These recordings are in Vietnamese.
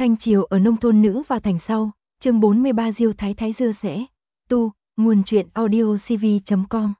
Thanh triều ở nông thôn nữ và thành sau, chương 43 Diêu Thái Thái dưa sẻ, tu, nguồn truyện audiocv.com.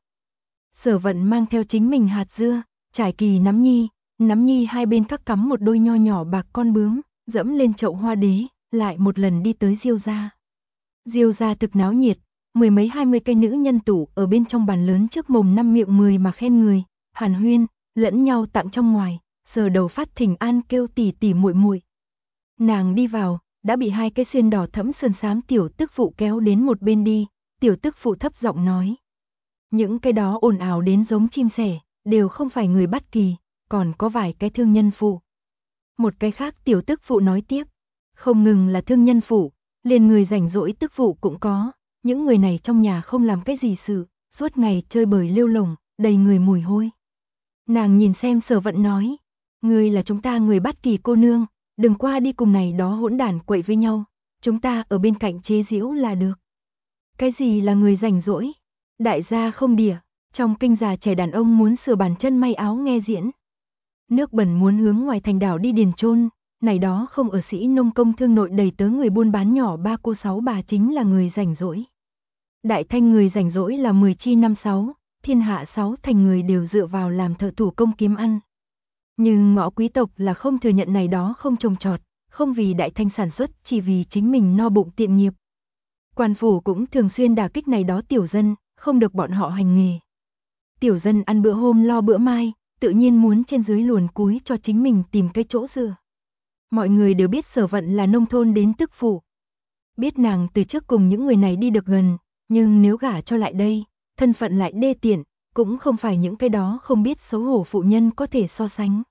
Sở Vận mang theo chính mình hạt dưa, trải kỳ nắm nhi hai bên các cắm một đôi nho nhỏ bạc con bướm, dẫm lên chậu hoa đế, lại một lần đi tới Diêu gia. Diêu gia thực náo nhiệt, mười mấy 20 cây nữ nhân tụ ở bên trong bàn lớn trước mồm năm miệng 10 mà khen người, hàn huyên, lẫn nhau tặng trong ngoài, sờ đầu phát thỉnh an kêu tỉ tỉ muội muội. Nàng đi vào, đã bị hai cái xuyên đỏ thẫm sườn xám tiểu tức phụ kéo đến một bên đi, tiểu tức phụ thấp giọng nói. Những cái đó ồn ào đến giống chim sẻ, đều không phải người bắt kỳ, còn có vài cái thương nhân phụ. Một cái khác tiểu tức phụ nói tiếp, không ngừng là thương nhân phụ, liền người rảnh rỗi tức phụ cũng có, những người này trong nhà không làm cái gì sự, suốt ngày chơi bời lêu lổng, đầy người mùi hôi. Nàng nhìn xem Sở Vận nói, ngươi là chúng ta người bắt kỳ cô nương, đừng qua đi cùng này đó hỗn đản quậy với nhau, chúng ta ở bên cạnh chế giễu là được. Cái gì là người rảnh rỗi? Đại gia không đỉa, trong kinh già trẻ đàn ông muốn sửa bàn chân may áo nghe diễn. Nước bẩn muốn hướng ngoài thành đảo đi điền chôn, này đó không ở sĩ nông công thương nội đầy tớ người buôn bán nhỏ ba cô sáu bà chính là người rảnh rỗi. Đại thanh người rảnh rỗi là 10 chi năm 6, thiên hạ 6 thành người đều dựa vào làm thợ thủ công kiếm ăn. Nhưng ngõ quý tộc là không thừa nhận này đó không trồng trọt, không vì đại thanh sản xuất, chỉ vì chính mình no bụng tiện nghiệp. Quan phủ cũng thường xuyên đả kích này đó tiểu dân, không được bọn họ hành nghề. Tiểu dân ăn bữa hôm lo bữa mai, tự nhiên muốn trên dưới luồn cúi cho chính mình tìm cái chỗ dựa. Mọi người đều biết Sở Vận là nông thôn đến tức phụ. Biết nàng từ trước cùng những người này đi được gần, nhưng nếu gả cho lại đây, thân phận lại đê tiện, cũng không phải những cái đó không biết xấu hổ phụ nhân có thể so sánh.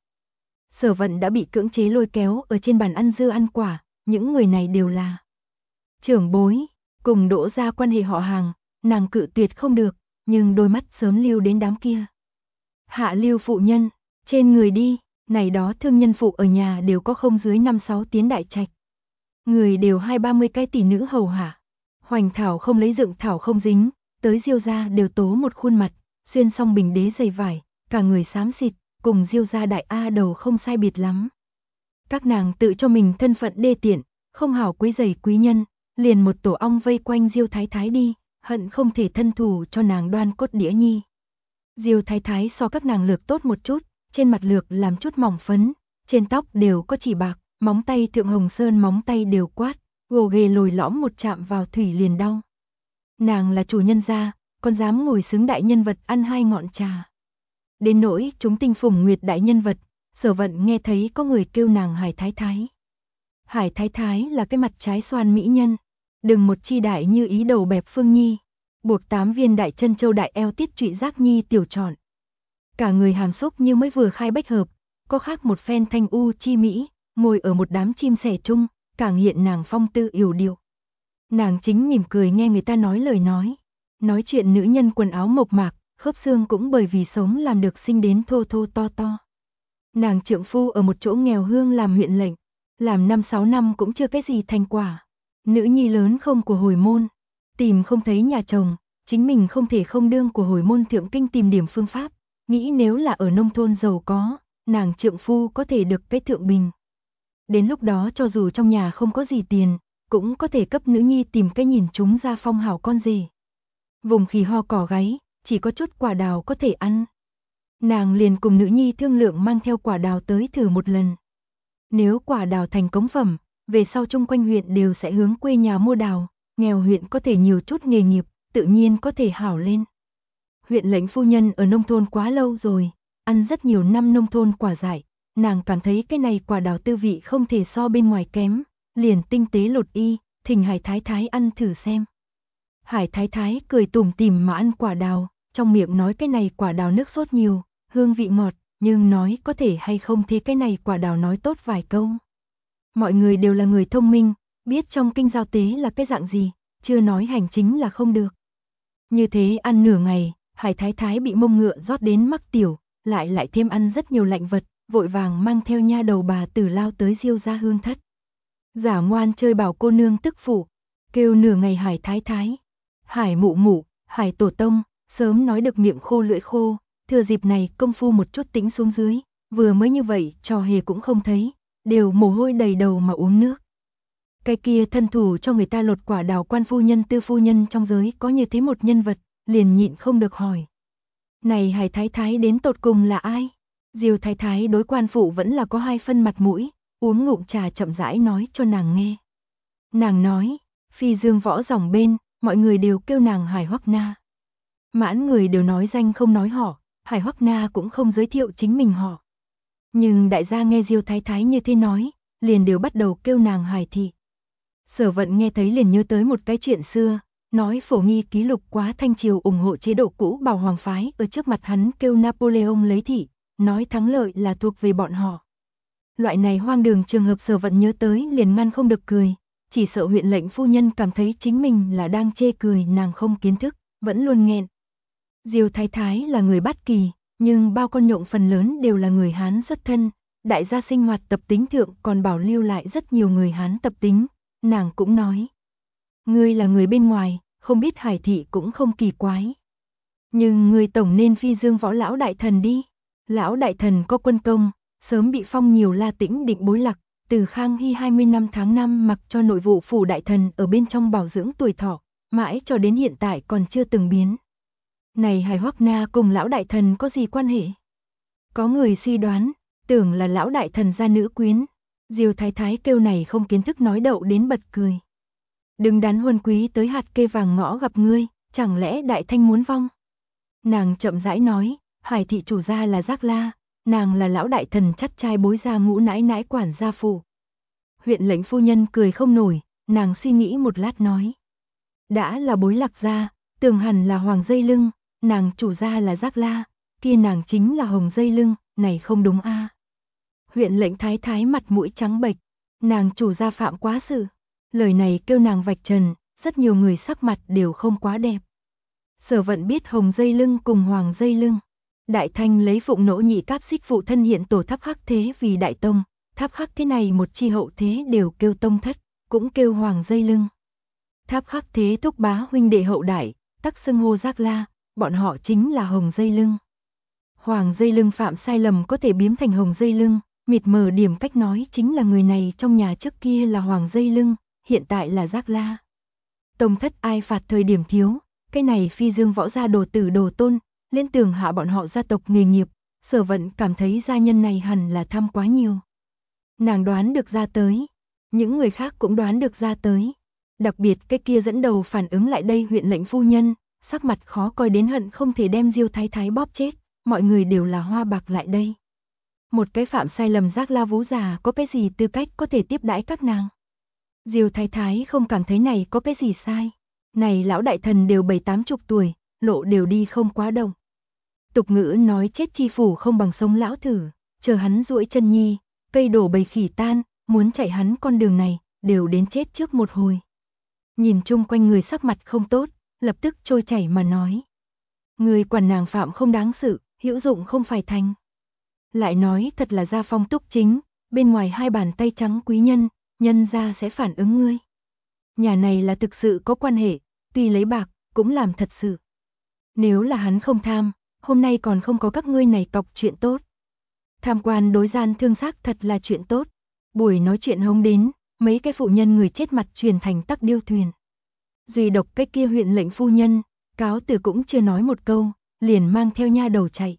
Sở Vận đã bị cưỡng chế lôi kéo ở trên bàn ăn dưa ăn quả, những người này đều là trưởng bối, cùng Đỗ gia quan hệ họ hàng, nàng cự tuyệt không được, nhưng đôi mắt sớm lưu đến đám kia. Hạ lưu phụ nhân, trên người đi, này đó thương nhân phụ ở nhà đều có không dưới 5-6 tiến đại trạch. Người đều 20-30 cái tỷ nữ hầu hạ. Hoành thảo không lấy dựng thảo không dính, tới Diêu gia đều tố một khuôn mặt, xuyên xong bình đế dày vải, cả người xám xịt, cùng Diêu gia đại A đầu không sai biệt lắm. Các nàng tự cho mình thân phận đê tiện, không hảo quấy rầy quý nhân, liền một tổ ong vây quanh Diêu Thái Thái đi, hận không thể thân thủ cho nàng đoan cốt đĩa nhi. Diêu Thái Thái so các nàng lược tốt một chút, trên mặt lược làm chút mỏng phấn, trên tóc đều có chỉ bạc, móng tay thượng hồng sơn móng tay đều quát, gồ ghề lồi lõm một chạm vào thủy liền đau. Nàng là chủ nhân gia, còn dám ngồi xứng đại nhân vật ăn hai ngọn trà. Đến nỗi chúng tinh phùng nguyệt đại nhân vật, Sở Vận nghe thấy có người kêu nàng Hải Thái Thái. Hải Thái Thái là cái mặt trái xoan mỹ nhân, đừng một chi đại như ý đầu bẹp phương nhi, buộc 8 viên đại chân châu đại eo tiết trụy giác nhi tiểu trọn. Cả người hàm xúc như mới vừa khai bách hợp, có khác một phen thanh u chi mỹ, ngồi ở một đám chim sẻ chung, càng hiện nàng phong tư yểu điệu. Nàng chính mỉm cười nghe người ta nói lời nói chuyện nữ nhân quần áo mộc mạc, khớp xương cũng bởi vì sống làm được sinh đến thô thô to to. Nàng trượng phu ở một chỗ nghèo hương làm huyện lệnh, làm 5-6 năm cũng chưa cái gì thành quả. Nữ nhi lớn không của hồi môn, tìm không thấy nhà chồng, chính mình không thể không đương của hồi môn thượng kinh tìm điểm phương pháp, nghĩ nếu là ở nông thôn giàu có, nàng trượng phu có thể được cái thượng bình. Đến lúc đó cho dù trong nhà không có gì tiền, cũng có thể cấp nữ nhi tìm cái nhìn chúng ra phong hảo con gì. Vùng khỉ ho cỏ gáy, chỉ có chút quả đào có thể ăn. Nàng liền cùng nữ nhi thương lượng mang theo quả đào tới thử một lần. Nếu quả đào thành cống phẩm, về sau chung quanh huyện đều sẽ hướng quê nhà mua đào, nghèo huyện có thể nhiều chút nghề nghiệp, tự nhiên có thể hảo lên. Huyện lệnh phu nhân ở nông thôn quá lâu rồi, ăn rất nhiều năm nông thôn quả dại, nàng cảm thấy cái này quả đào tư vị không thể so bên ngoài kém, liền tinh tế lột y, thỉnh Hải Thái Thái ăn thử xem. Hải Thái Thái cười tủm tỉm mà ăn quả đào, trong miệng nói cái này quả đào nước sốt nhiều, hương vị ngọt, nhưng nói có thể hay không thế cái này quả đào nói tốt vài câu. Mọi người đều là người thông minh, biết trong kinh giao tế là cái dạng gì, chưa nói hành chính là không được. Như thế ăn nửa ngày, Hải Thái Thái bị mông ngựa rót đến mắc tiểu, lại thêm ăn rất nhiều lạnh vật, vội vàng mang theo nha đầu bà tử lao tới Diêu gia hương thất. Giả ngoan chơi bảo cô nương tức phụ, kêu nửa ngày Hải Thái Thái, Hải mụ mụ, Hải tổ tông, sớm nói được miệng khô lưỡi khô, thừa dịp này công phu một chút tĩnh xuống dưới, vừa mới như vậy trò hề cũng không thấy, đều mồ hôi đầy đầu mà uống nước. Cái kia thân thủ cho người ta lột quả đào quan phu nhân Tư phu nhân trong giới có như thế một nhân vật, liền nhịn không được hỏi. Này Hải Thái Thái đến tột cùng là ai? Diêu Thái Thái đối quan phụ vẫn là có 2 phân mặt mũi, uống ngụm trà chậm rãi nói cho nàng nghe. Nàng nói, phi dương võ dòng bên, mọi người đều kêu nàng Hải Hoắc Na. Mãn người đều nói danh không nói họ, Hải Hoắc Na cũng không giới thiệu chính mình họ. Nhưng đại gia nghe Diêu Thái Thái như thế nói, liền đều bắt đầu kêu nàng Hải thị. Sở Vận nghe thấy liền nhớ tới một cái chuyện xưa, nói Phổ Nghi ký lục quá Thanh triều ủng hộ chế độ cũ Bảo Hoàng phái, ở trước mặt hắn kêu Napoleon lấy thị, nói thắng lợi là thuộc về bọn họ. Loại này hoang đường trường hợp Sở Vận nhớ tới liền ngăn không được cười, chỉ sợ huyện lệnh phu nhân cảm thấy chính mình là đang chê cười nàng không kiến thức, vẫn luôn nghẹn. Diêu Thái Thái là người Bát Kỳ, nhưng bao con nhộng phần lớn đều là người Hán xuất thân, đại gia sinh hoạt tập tính thượng còn bảo lưu lại rất nhiều người Hán tập tính, nàng cũng nói. Ngươi là người bên ngoài, không biết Hải thị cũng không kỳ quái. Nhưng ngươi tổng nên phi dương võ lão đại thần đi. Lão đại thần có quân công, sớm bị phong nhiều La Tĩnh định bối lạc, từ Khang Hy 20 năm tháng 5 mặc cho nội vụ phủ đại thần ở bên trong bảo dưỡng tuổi thọ, mãi cho đến hiện tại còn chưa từng biến. Này Hải Hoắc Na cùng lão đại thần có gì quan hệ? Có người suy đoán, tưởng là lão đại thần gia nữ quyến. Diêu Thái Thái kêu này không kiến thức nói đậu đến bật cười. Đừng đắn huân quý tới hạt kê vàng ngõ gặp ngươi, chẳng lẽ đại thanh muốn vong? Nàng chậm rãi nói, Hải thị chủ gia là Giác La, nàng là lão đại thần chắt trai bối gia ngũ nãi nãi quản gia phủ. Huyện lệnh phu nhân cười không nổi, nàng suy nghĩ một lát nói. Đã là bối lạc gia, tưởng hẳn là hoàng dây lưng, nàng chủ gia là Giác La, kia nàng chính là hồng dây lưng, này không đúng a. Huyện lệnh thái thái mặt mũi trắng bệch, nàng chủ gia phạm quá sự. Lời này kêu nàng vạch trần, rất nhiều người sắc mặt đều không quá đẹp. Sở Vận biết hồng dây lưng cùng hoàng dây lưng. Đại Thanh lấy Phụng Nỗ nhị cáp xích phụ thân hiện tổ tháp khắc thế vì đại tông, tháp khắc thế này một chi hậu thế đều kêu tông thất, cũng kêu hoàng dây lưng. Tháp khắc thế thúc bá huynh đệ hậu đại, tắc xưng hô Giác La, bọn họ chính là hồng dây lưng. Hoàng dây lưng phạm sai lầm có thể biến thành hồng dây lưng, mịt mờ điểm cách nói chính là người này trong nhà trước kia là hoàng dây lưng, hiện tại là Giác La. Tông thất ai phạt thời điểm thiếu, cái này phi dương võ gia đồ tử đồ tôn, liên tưởng hạ bọn họ gia tộc nghề nghiệp, Sở Vận cảm thấy gia nhân này hẳn là tham quá nhiều. Nàng đoán được ra tới, những người khác cũng đoán được ra tới. Đặc biệt cái kia dẫn đầu phản ứng lại đây huyện lệnh phu nhân, sắc mặt khó coi đến hận không thể đem Diêu Thái Thái bóp chết, mọi người đều là hoa bạc lại đây. Một cái phạm sai lầm Giác La vú già có cái gì tư cách có thể tiếp đãi các nàng. Diêu Thái Thái không cảm thấy này có cái gì sai. Này lão đại thần đều 70-80 tuổi, lộ đều đi không quá động. Tục ngữ nói chết chi phủ không bằng sống lão thử, chờ hắn duỗi chân nhi, cây đổ bầy khỉ tan, muốn chạy hắn con đường này, đều đến chết trước một hồi. Nhìn chung quanh người sắc mặt không tốt, lập tức trôi chảy mà nói. Người quản nàng phạm không đáng sự, hữu dụng không phải thành. Lại nói thật là gia phong túc chính, bên ngoài 2 bàn tay trắng quý nhân, nhân gia sẽ phản ứng ngươi. Nhà này là thực sự có quan hệ, tuy lấy bạc, cũng làm thật sự. Nếu là hắn không tham, hôm nay còn không có các ngươi này cọc chuyện tốt. Tham quan đối gian thương xác thật là chuyện tốt. Buổi nói chuyện hống đến, mấy cái phụ nhân người chết mặt truyền thành tắc điêu thuyền. Duy độc cái kia huyện lệnh phu nhân, cáo từ cũng chưa nói một câu, liền mang theo nha đầu chạy.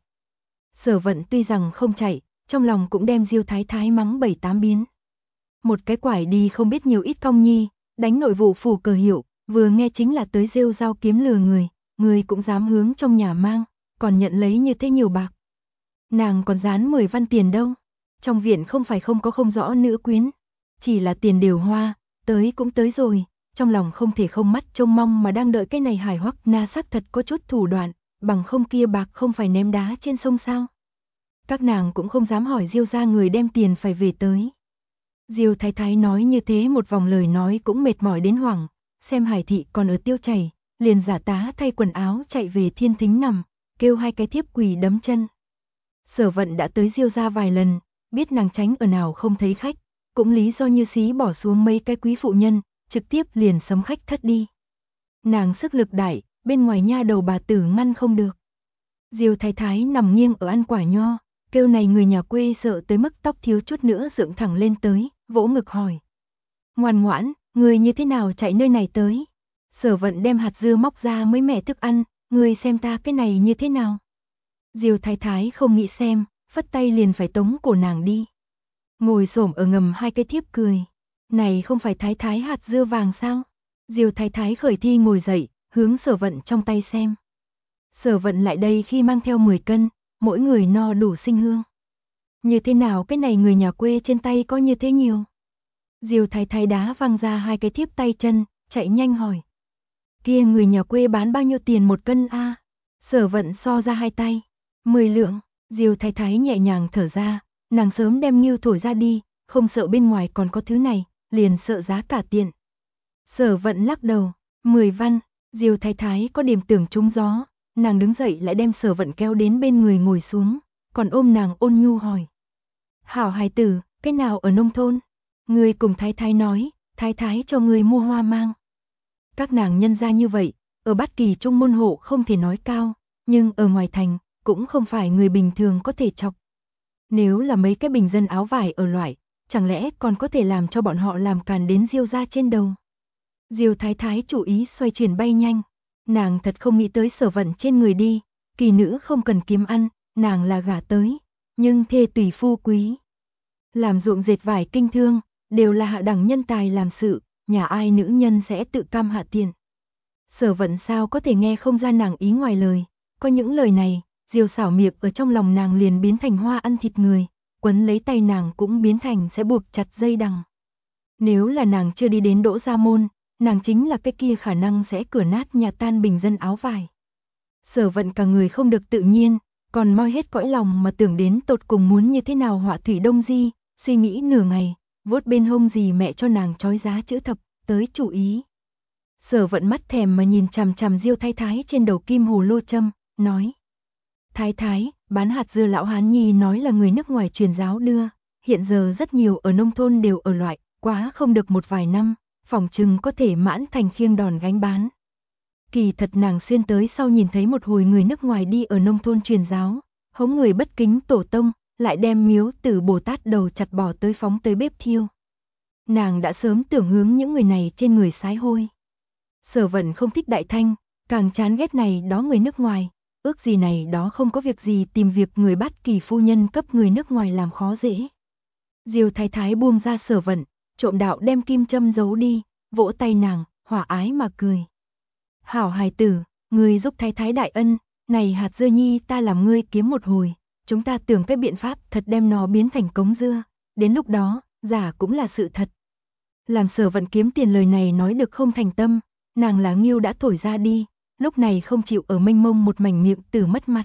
Sở Vận tuy rằng không chạy, trong lòng cũng đem Diêu Thái Thái mắng 7-8 biến. Một cái quải đi không biết nhiều ít công nhi, đánh nội vụ phủ cờ hiệu, vừa nghe chính là tới rêu rao kiếm lừa người cũng dám hướng trong nhà mang, còn nhận lấy như thế nhiều bạc. Nàng còn dán 10 văn tiền đâu, trong viện không phải không có không rõ nữ quyến, chỉ là tiền đều hoa, tới cũng tới rồi, trong lòng không thể không mắt trông mong mà đang đợi cái này Hải Hoắc Na sắc thật có chút thủ đoạn, bằng không kia bạc không phải ném đá trên sông sao. Các nàng cũng không dám hỏi Diêu gia người đem tiền phải về tới. Diêu Thái Thái nói như thế một vòng lời nói cũng mệt mỏi đến hoảng, xem Hải thị còn ở tiêu chảy, liền giả tá thay quần áo chạy về thiên thính nằm, kêu 2 cái thiếp quỳ đấm chân. Sở Vận đã tới Diêu gia vài lần, biết nàng tránh ở nào không thấy khách, cũng lý do như xí bỏ xuống mấy cái quý phụ nhân, trực tiếp liền sấm khách thất đi. Nàng sức lực đại, bên ngoài nha đầu bà tử ngăn không được. Diêu Thái Thái nằm nghiêng ở ăn quả nho, kêu này người nhà quê sợ tới mức tóc thiếu chút nữa dựng thẳng lên tới, vỗ ngực hỏi. Ngoan ngoãn, ngươi như thế nào chạy nơi này tới? Sở Vận đem hạt dưa móc ra mới mẻ thức ăn, ngươi xem ta cái này như thế nào? Diêu Thái Thái không nghĩ xem, phất tay liền phải tống cổ nàng đi. Ngồi xổm ở ngầm hai cái thiếp cười. Này không phải Thái Thái hạt dưa vàng sao? Diêu Thái Thái khởi thi ngồi dậy, hướng Sở Vận trong tay xem. Sở Vận lại đây khi mang theo 10 cân, mỗi người no đủ sinh hương. Như thế nào cái này người nhà quê trên tay có như thế nhiều? Diêu Thái Thái đá văng ra hai cái thiếp tay chân, chạy nhanh hỏi. Kia người nhà quê bán bao nhiêu tiền một cân a? Sở Vận so ra hai tay. 10 lượng. Diêu Thái Thái nhẹ nhàng thở ra, nàng sớm đem nghêu thổi ra đi, không sợ bên ngoài còn có thứ này, liền sợ giá cả tiện. Sở Vận lắc đầu, 10 văn. Diêu Thái Thái có điểm tưởng trúng gió, nàng đứng dậy lại đem Sở Vận kéo đến bên người ngồi xuống, còn ôm nàng ôn nhu hỏi. Hảo hài tử, cái nào ở nông thôn? Ngươi cùng Thái Thái nói, Thái Thái cho ngươi mua hoa mang. Các nàng nhân gia như vậy, ở Bát Kỳ trong môn hộ không thể nói cao, nhưng ở ngoài thành, cũng không phải người bình thường có thể chọc. Nếu là mấy cái bình dân áo vải ở loại, chẳng lẽ còn có thể làm cho bọn họ làm càn đến Diêu gia trên đầu. Diêu Thái Thái chủ ý xoay chuyển bay nhanh, nàng thật không nghĩ tới Sở Vận trên người đi, kỳ nữ không cần kiếm ăn, nàng là gả tới, nhưng thê tùy phu quý. Làm ruộng dệt vải kinh thương, đều là hạ đẳng nhân tài làm sự, nhà ai nữ nhân sẽ tự cam hạ tiền. Sở Vận sao có thể nghe không ra nàng ý ngoài lời, có những lời này, Diêu xảo miệng ở trong lòng nàng liền biến thành hoa ăn thịt người, quấn lấy tay nàng cũng biến thành sẽ buộc chặt dây đằng. Nếu là nàng chưa đi đến Đỗ Gia Môn, nàng chính là cái kia khả năng sẽ cửa nát nhà tan bình dân áo vải. Sở Vận cả người không được tự nhiên, còn moi hết cõi lòng mà tưởng đến tột cùng muốn như thế nào họa thủy đông di, suy nghĩ nửa ngày, vuốt bên hông gì mẹ cho nàng trói giá chữ thập, tới chủ ý. Sở Vận mắt thèm mà nhìn chằm chằm Diêu Thái Thái trên đầu kim hồ lô châm, nói. Thái Thái, bán hạt dưa lão hán nhi nói là người nước ngoài truyền giáo đưa, hiện giờ rất nhiều ở nông thôn đều ở loại, quá không được một vài năm, phỏng chừng có thể mãn thành khiêng đòn gánh bán. Kỳ thật nàng xuyên tới sau nhìn thấy một hồi người nước ngoài đi ở nông thôn truyền giáo, hống người bất kính tổ tông, lại đem miếu Tử Bồ Tát đầu chặt bỏ tới phóng tới bếp thiêu. Nàng đã sớm tưởng hướng những người này trên người sái hôi. Sở Vận không thích Đại Thanh, càng chán ghét này đó người nước ngoài, ước gì này đó không có việc gì tìm việc người Bát Kỳ phu nhân cấp người nước ngoài làm khó dễ. Diêu Thái Thái buông ra Sở Vận, trộm đạo đem kim châm giấu đi, vỗ tay nàng, hòa ái mà cười. Hảo hài tử, ngươi giúp Thái Thái đại ân, này hạt dưa nhi ta làm ngươi kiếm một hồi, chúng ta tưởng cái biện pháp thật đem nó biến thành cống dưa, đến lúc đó, giả cũng là sự thật. Làm Sở Vận kiếm tiền lời này nói được không thành tâm, nàng lá nghiêu đã thổi ra đi, lúc này không chịu ở mênh mông một mảnh miệng tử mất mặt.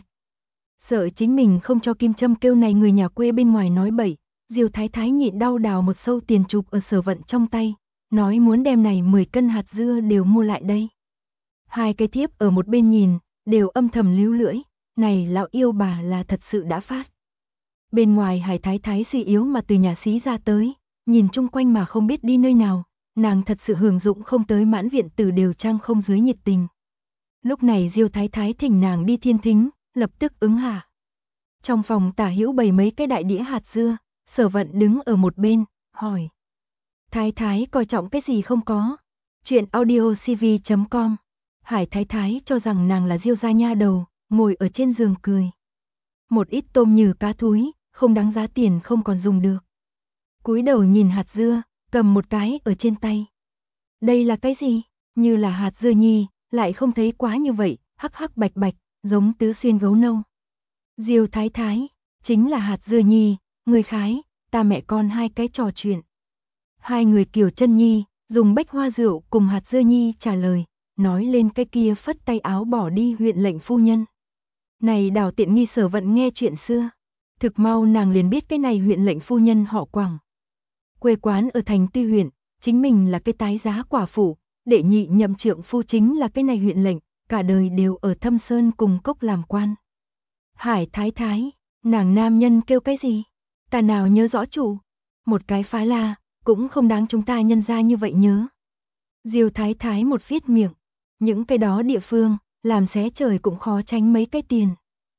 Sợ chính mình không cho kim châm kêu này người nhà quê bên ngoài nói bậy, Diêu Thái Thái nhịn đau đào một sâu tiền chụp ở Sở Vận trong tay, nói muốn đem này 10 cân hạt dưa đều mua lại đây. Hai cái thiếp ở một bên nhìn, đều âm thầm líu lưỡi, này lão yêu bà là thật sự đã phát. Bên ngoài Hải Thái Thái suy yếu mà từ nhà xí ra tới, nhìn chung quanh mà không biết đi nơi nào, nàng thật sự hưởng dụng không tới mãn viện tử đều trang không dưới nhiệt tình. Lúc này Diêu Thái Thái thỉnh nàng đi thiên thính, lập tức ứng hạ. Trong phòng tả hữu bày mấy cái đại đĩa hạt dưa, Sở Vận đứng ở một bên, hỏi. Thái Thái coi trọng cái gì không có? Chuyện audiocv.com. Hải Thái Thái cho rằng nàng là Diêu gia nha đầu, ngồi ở trên giường cười. Một ít tôm nhừ cá thúi, không đáng giá tiền không còn dùng được. Cúi đầu nhìn hạt dưa, cầm một cái ở trên tay. Đây là cái gì? Như là hạt dưa nhi, lại không thấy quá như vậy, hắc hắc bạch bạch, giống tứ xuyên gấu nâu. Diêu Thái Thái, chính là hạt dưa nhi, người khái, ta mẹ con hai cái trò chuyện. Hai người Kiều Chân Nhi, dùng bách hoa rượu cùng hạt dưa nhi trả lời, nói lên cái kia phất tay áo bỏ đi huyện lệnh phu nhân. Này đào tiện nghi Sở Vận nghe chuyện xưa. Thực mau nàng liền biết cái này huyện lệnh phu nhân họ Quảng. Quê quán ở thành Tuy huyện, chính mình là cái tái giá quả phụ, đệ nhị nhậm trượng phu chính là cái này huyện lệnh, cả đời đều ở Thâm Sơn cùng cốc làm quan. Hải Thái Thái, nàng nam nhân kêu cái gì? Ta nào nhớ rõ chủ. Một cái phá la, cũng không đáng chúng ta nhân ra như vậy nhớ. Diêu Thái Thái một viết miệng, những cái đó địa phương, làm xé trời cũng khó tránh mấy cái tiền.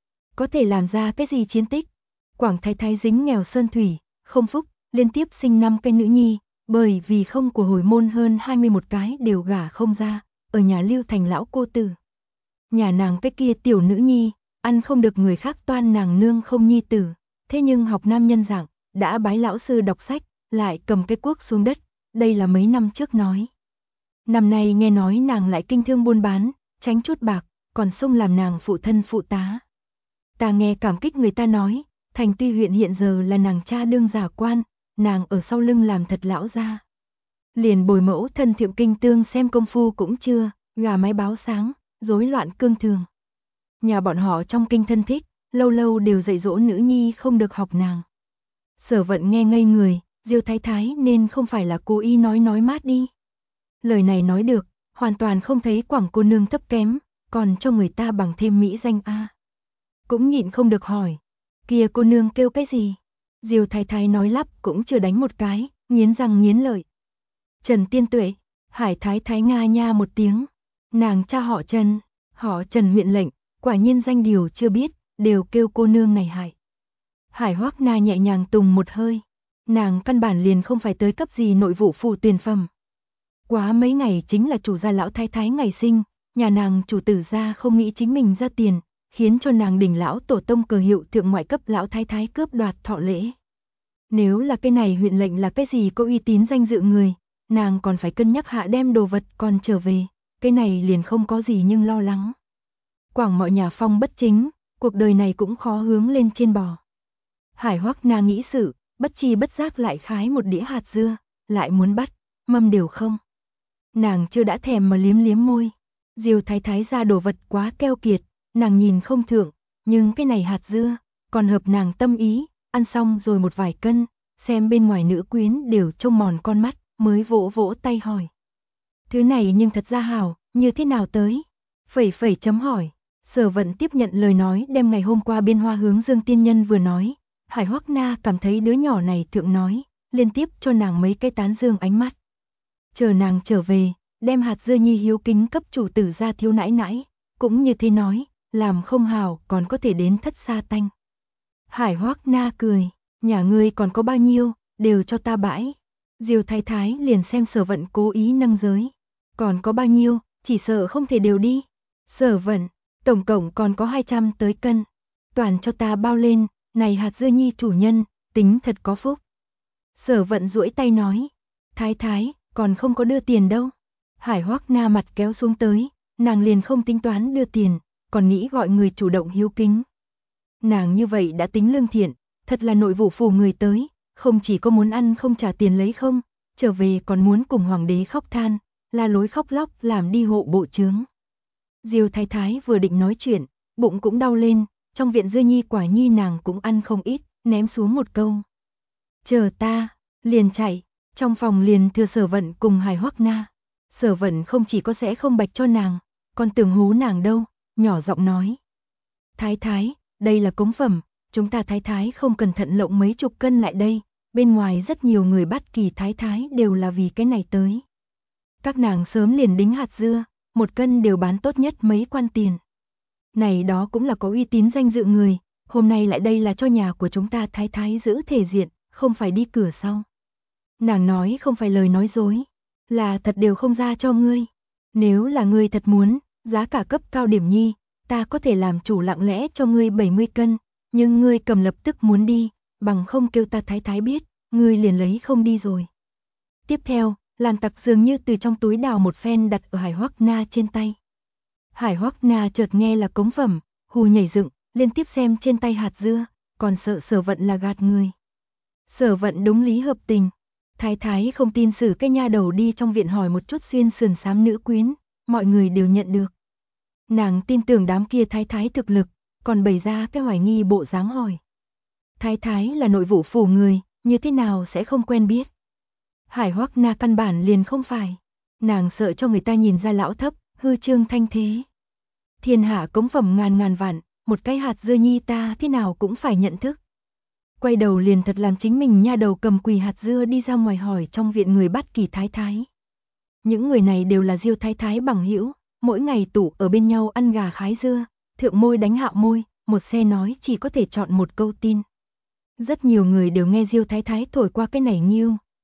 Có thể làm ra cái gì chiến tích? Quảng Thái Thái dính nghèo sơn thủy, không phúc, liên tiếp sinh 5 cái nữ nhi, bởi vì không của hồi môn hơn 21 cái đều gả không ra, ở nhà lưu thành lão cô tử. Nhà nàng cái kia tiểu nữ nhi, ăn không được người khác toan nàng nương không nhi tử, thế nhưng học nam nhân dạng, đã bái lão sư đọc sách, lại cầm cái cuốc xuống đất, đây là mấy năm trước nói. Năm nay nghe nói nàng lại kinh thương buôn bán, tránh chút bạc, còn xông làm nàng phụ thân phụ tá. Ta nghe cảm kích người ta nói, thành Tuy huyện hiện giờ là nàng cha đương giả quan, nàng ở sau lưng làm thật lão gia. Liền bồi mẫu thân thượng kinh tương xem công phu cũng chưa, gà mái báo sáng, rối loạn cương thường. Nhà bọn họ trong kinh thân thích, lâu lâu đều dạy dỗ nữ nhi không được học nàng. Sở Vận nghe ngây người, Diêu Thái Thái nên không phải là cố ý nói mát đi. Lời này nói được, hoàn toàn không thấy Quảng cô nương thấp kém, còn cho người ta bằng thêm mỹ danh a. Cũng nhịn không được hỏi, kia cô nương kêu cái gì? Diêu Thái Thái nói lắp cũng chưa đánh một cái, nghiến răng nghiến lợi. Trần Tiên Tuệ, Hải Thái Thái nga nha một tiếng, nàng cha họ Trần huyện lệnh, quả nhiên danh điều chưa biết, đều kêu cô nương này Hải. Hải Hoắc Na nhẹ nhàng tùng một hơi, nàng căn bản liền không phải tới cấp gì nội vụ phủ tuyển phẩm. Quá mấy ngày chính là chủ gia lão thái thái ngày sinh, nhà nàng chủ tử gia không nghĩ chính mình ra tiền, khiến cho nàng đỉnh lão tổ tông cờ hiệu thượng ngoại cấp lão thái thái cướp đoạt thọ lễ. Nếu là cái này huyện lệnh là cái gì có uy tín danh dự người, nàng còn phải cân nhắc hạ đem đồ vật còn trở về, cái này liền không có gì nhưng lo lắng. Quảng mọi nhà phong bất chính, cuộc đời này cũng khó hướng lên trên bò. Hải Hoắc Na nghĩ sự, bất chi bất giác lại khái một đĩa hạt dưa, lại muốn bắt, mâm đều không. Nàng chưa đã thèm mà liếm liếm môi. Diêu Thái Thái ra đồ vật quá keo kiệt, nàng nhìn không thượng, nhưng cái này hạt dưa, còn hợp nàng tâm ý, ăn xong rồi một vài cân, xem bên ngoài nữ quyến đều trông mòn con mắt, mới vỗ vỗ tay hỏi. Thứ này nhưng thật ra hảo, như thế nào tới? Phẩy chấm hỏi. Sở Vận tiếp nhận lời nói đem ngày hôm qua biên hoa hướng Dương tiên nhân vừa nói. Hải Hoắc Na cảm thấy đứa nhỏ này thượng nói, liên tiếp cho nàng mấy cái tán dương ánh mắt. Chờ nàng trở về, đem hạt dưa nhi hiếu kính cấp chủ tử ra thiếu nãi nãi, cũng như thế nói, làm không hảo còn có thể đến thất sa tanh. Hải Hoắc Na cười, nhà ngươi còn có bao nhiêu, đều cho ta bãi. Diêu Thái Thái liền xem Sở Vận cố ý nâng giới. Còn có bao nhiêu, chỉ sợ không thể đều đi. Sở Vận, tổng cộng còn có 200 tới cân. Toàn cho ta bao lên, này hạt dưa nhi chủ nhân, tính thật có phúc. Sở Vận duỗi tay nói, Thái Thái, còn không có đưa tiền đâu. Hải Hoắc Na mặt kéo xuống tới, nàng liền không tính toán đưa tiền, còn nghĩ gọi người chủ động hiếu kính. Nàng như vậy đã tính lương thiện, thật là nội vụ phủ người tới, không chỉ có muốn ăn không trả tiền lấy không, trở về còn muốn cùng hoàng đế khóc than, la lối khóc lóc làm đi hộ bộ chướng. Diêu Thái Thái vừa định nói chuyện, bụng cũng đau lên, trong viện dưa nhi quả nhi nàng cũng ăn không ít, ném xuống một câu. Chờ ta, liền chạy, trong phòng liền thừa Sở Vận cùng Hải Hoắc Na. Sở Vận không chỉ có sẽ không bạch cho nàng, còn tưởng hú nàng đâu, nhỏ giọng nói. Thái Thái, đây là cống phẩm, chúng ta Thái Thái không cẩn thận lộng mấy chục cân lại đây, bên ngoài rất nhiều người bắt kỳ Thái Thái đều là vì cái này tới. Các nàng sớm liền đính hạt dưa, một cân đều bán tốt nhất mấy quan tiền. Này đó cũng là có uy tín danh dự người, hôm nay lại đây là cho nhà của chúng ta Thái Thái giữ thể diện, không phải đi cửa sau. Nàng nói không phải lời nói dối, là thật đều không ra cho ngươi. Nếu là ngươi thật muốn, giá cả cấp cao điểm nhi, ta có thể làm chủ lặng lẽ cho ngươi 70 cân, nhưng ngươi cầm lập tức muốn đi, bằng không kêu ta Thái Thái biết, ngươi liền lấy không đi rồi. Tiếp theo, Lan Tặc dường như từ trong túi đào một phen đặt ở Hải Hoắc Na trên tay. Hải Hoắc Na chợt nghe là cống phẩm, hù nhảy dựng, liên tiếp xem trên tay hạt dưa, còn sợ Sở Vận là gạt người. Sở Vận đúng lý hợp tình. Thái Thái không tin xử cái nha đầu đi trong viện hỏi một chút xuyên sườn xám nữ quyến, mọi người đều nhận được. Nàng tin tưởng đám kia Thái Thái thực lực, còn bày ra cái hoài nghi bộ dáng hỏi. Thái Thái là nội vụ phủ người, như thế nào sẽ không quen biết. Hải Hoắc Na căn bản liền không phải. Nàng sợ cho người ta nhìn ra lão thấp, hư trương thanh thế. Thiên hạ cống phẩm ngàn ngàn vạn, một cái hạt dưa nhi ta thế nào cũng phải nhận thức. Quay đầu liền thật làm chính mình nha đầu cầm quỳ hạt dưa đi ra ngoài hỏi trong viện người bắt kỳ Thái Thái. Những người này đều là Diêu Thái Thái bằng hữu, mỗi ngày tụ ở bên nhau ăn gà khái dưa, thượng môi đánh hạ môi, một xe nói chỉ có thể chọn một câu tin. Rất nhiều người đều nghe Diêu Thái Thái thổi qua cái này nghiêu,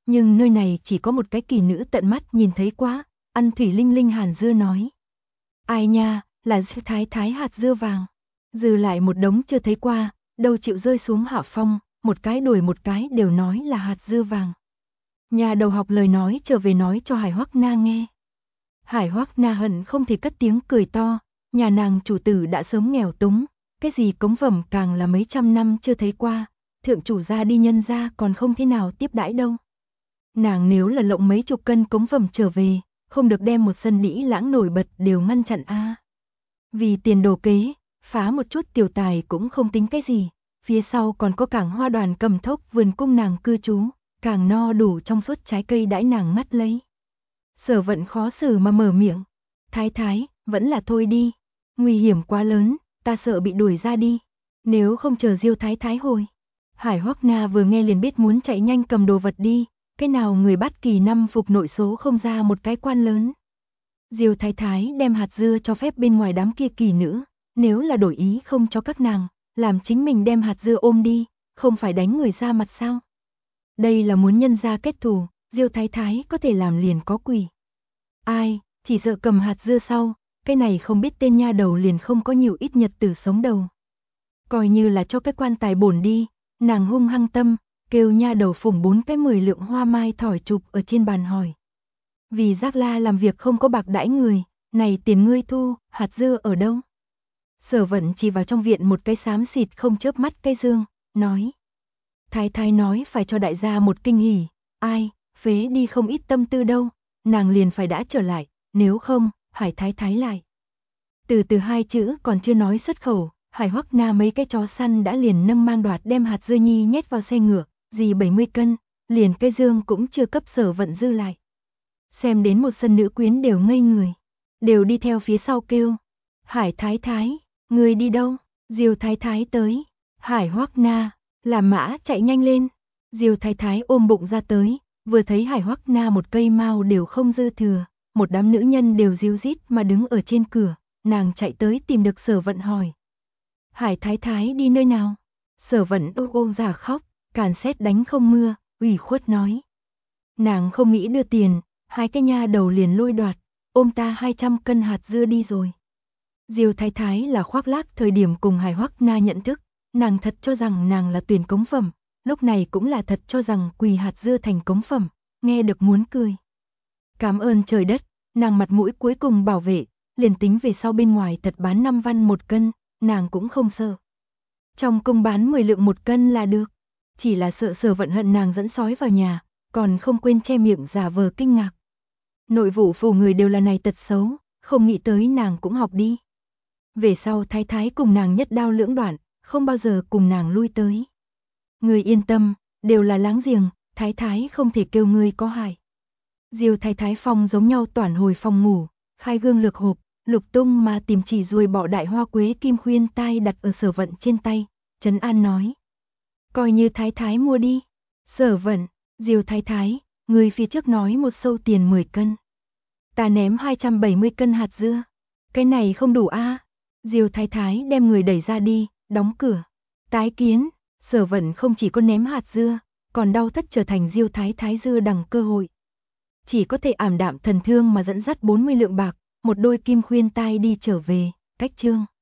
nhưng nơi này chỉ có một cái kỳ nữ tận mắt nhìn thấy quá, ăn thủy linh linh hạt dưa nói. Ai nha, là Diêu Thái Thái hạt dưa vàng. Dư lại một đống chưa thấy qua, đâu chịu rơi xuống hạ phong, một cái đuổi một cái đều nói là hạt dưa vàng. Nhà đầu học lời nói trở về nói cho Hải Hoắc Na nghe. Hải Hoắc Na hận không thể cất tiếng cười to, nhà nàng chủ tử đã sớm nghèo túng, cái gì cống phẩm càng là mấy trăm năm chưa thấy qua, thượng chủ gia đi nhân gia còn không thế nào tiếp đãi đâu. Nàng nếu là lộng mấy chục cân cống phẩm trở về, không được đem một sân đĩ lãng nổi bật đều ngăn chặn a. Vì tiền đồ kế, phá một chút tiểu tài cũng không tính cái gì, phía sau còn có cảng hoa đoàn cầm thốc vườn cung nàng cư trú, càng no đủ trong suốt trái cây đãi nàng ngắt lấy. Sở Vận khó xử mà mở miệng, Thái Thái, vẫn là thôi đi, nguy hiểm quá lớn, ta sợ bị đuổi ra đi, nếu không chờ Diêu Thái Thái hồi. Hải Hoắc Na vừa nghe liền biết muốn chạy nhanh cầm đồ vật đi, cái nào người bắt kỳ năm phục nội số không ra một cái quan lớn. Diêu Thái Thái đem hạt dưa cho phép bên ngoài đám kia kỳ nữ, nếu là đổi ý không cho các nàng, làm chính mình đem hạt dưa ôm đi, không phải đánh người ra mặt sao? Đây là muốn nhân ra kết thù, Diêu Thái Thái có thể làm liền có quỷ. Ai, chỉ sợ cầm hạt dưa sau, cái này không biết tên nha đầu liền không có nhiều ít nhật tử sống đầu. Coi như là cho cái quan tài bổn đi, nàng hung hăng tâm, kêu nha đầu phủng 4 cái 10 lượng hoa mai thỏi chụp ở trên bàn hỏi. Vì Giác La làm việc không có bạc đãi người, này tiền ngươi thu, hạt dưa ở đâu? Sở Vận chỉ vào trong viện một cái xám xịt không chớp mắt cái dương, nói. Thái Thái nói phải cho đại gia một kinh hỉ, ai, phế đi không ít tâm tư đâu, nàng liền phải đã trở lại, nếu không, Hải Thái Thái lại. Từ hai chữ còn chưa nói xuất khẩu, Hải Hoắc Na mấy cái chó săn đã liền nâng mang đoạt đem hạt dưa nhi nhét vào xe ngựa, gì 70 cân, liền cái dương cũng chưa cấp Sở Vận dư lại. Xem đến một sân nữ quyến đều ngây người, đều đi theo phía sau kêu. Hải Thái Thái, người đi đâu? Diêu Thái Thái tới. Hải Hoắc Na, làm mã chạy nhanh lên. Diêu Thái Thái ôm bụng ra tới, vừa thấy Hải Hoắc Na một cây mao đều không dư thừa, một đám nữ nhân đều ríu rít mà đứng ở trên cửa, nàng chạy tới tìm được Sở Vận hỏi. Hải Thái Thái đi nơi nào? Sở Vận ôm giả khóc, càn sét đánh không mưa, ủy khuất nói. Nàng không nghĩ đưa tiền, hai cái nha đầu liền lôi đoạt, ôm ta 200 cân hạt dưa đi rồi. Diêu Thái Thái là khoác lác thời điểm cùng Hải Hoắc Na nhận thức, nàng thật cho rằng nàng là tuyển cống phẩm, lúc này cũng là thật cho rằng quỳ hạt dưa thành cống phẩm, nghe được muốn cười. Cảm ơn trời đất, nàng mặt mũi cuối cùng bảo vệ, liền tính về sau bên ngoài thật bán 5 văn một cân, nàng cũng không sợ. Trong cung bán 10 lượng một cân là được, chỉ là sợ Sở Vận hận nàng dẫn sói vào nhà, còn không quên che miệng giả vờ kinh ngạc. Nội vụ phủ người đều là này tật xấu, không nghĩ tới nàng cũng học đi. Về sau Thái Thái cùng nàng nhất đao lưỡng đoạn, không bao giờ cùng nàng lui tới. Người yên tâm, đều là láng giềng, Thái Thái không thể kêu ngươi có hại. Diêu Thái Thái phòng giống nhau toàn hồi phòng ngủ, khai gương lược hộp, lục tung mà tìm chỉ ruồi bỏ đại hoa quế kim khuyên tai đặt ở Sở Vận trên tay, trấn an nói. Coi như Thái Thái mua đi. Sở Vận, Diêu Thái Thái, người phía trước nói một sâu tiền 10 cân. Ta ném 270 cân hạt dưa. Cái này không đủ a. Diêu Thái Thái đem người đẩy ra đi, đóng cửa. Tái kiến, Sở Vận không chỉ có ném hạt dưa, còn đau thất trở thành Diêu Thái Thái dưa đằng cơ hội. Chỉ có thể ảm đạm thần thương mà dẫn dắt 40 lượng bạc, một đôi kim khuyên tai đi trở về, cách chương.